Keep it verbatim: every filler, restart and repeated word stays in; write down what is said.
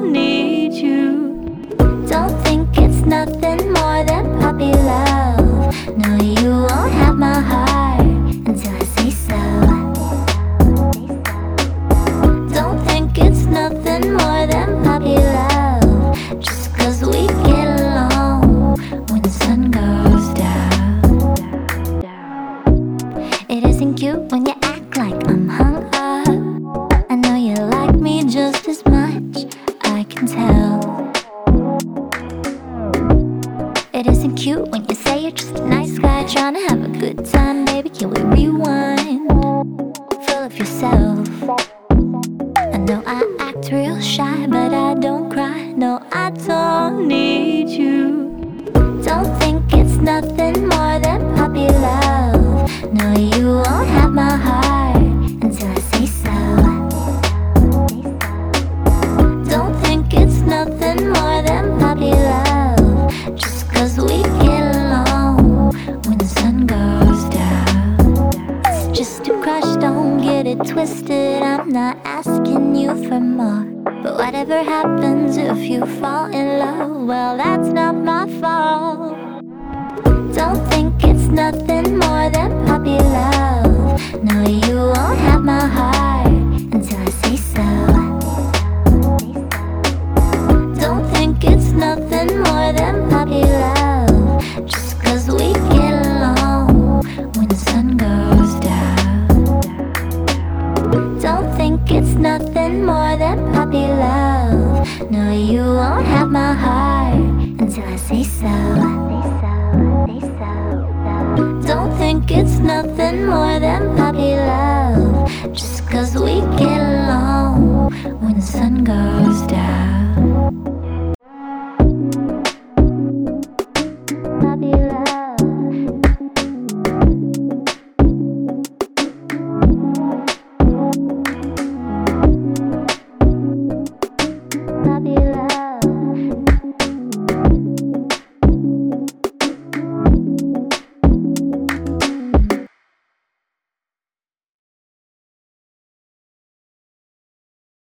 don't need you. Don't think it's nothing more than puppy love. No, you won't have my heart until I say so. Don't think it's nothing more than puppy love, just 'cause we get along when the sun goes down. It isn't cute when you act like I'm hung up. I know you like me just as much, I can tell. It isn't cute when you say you're just a nice guy trying to have a good time. Baby, can we rewind? Full of yourself. I know I act real shy, but I don't cry. No, I don't need you. Don't think it's nothing more than puppy love. No, you won't have my heart until I say so. Don't think it's nothing more than puppy love, just 'cause we get along when the sun goes down. It's just a crush, don't get it twisted. I'm not asking you for more, but whatever happens if you fall in love, well, that's not my fault. Don't think it's nothing more than puppy love. No, you won't have my heart until I say so. Don't think it's nothing more than puppy love, just 'cause we get along when the sun goes down. Don't think it's nothing more than puppy love. No, you won't have my heart until I say so.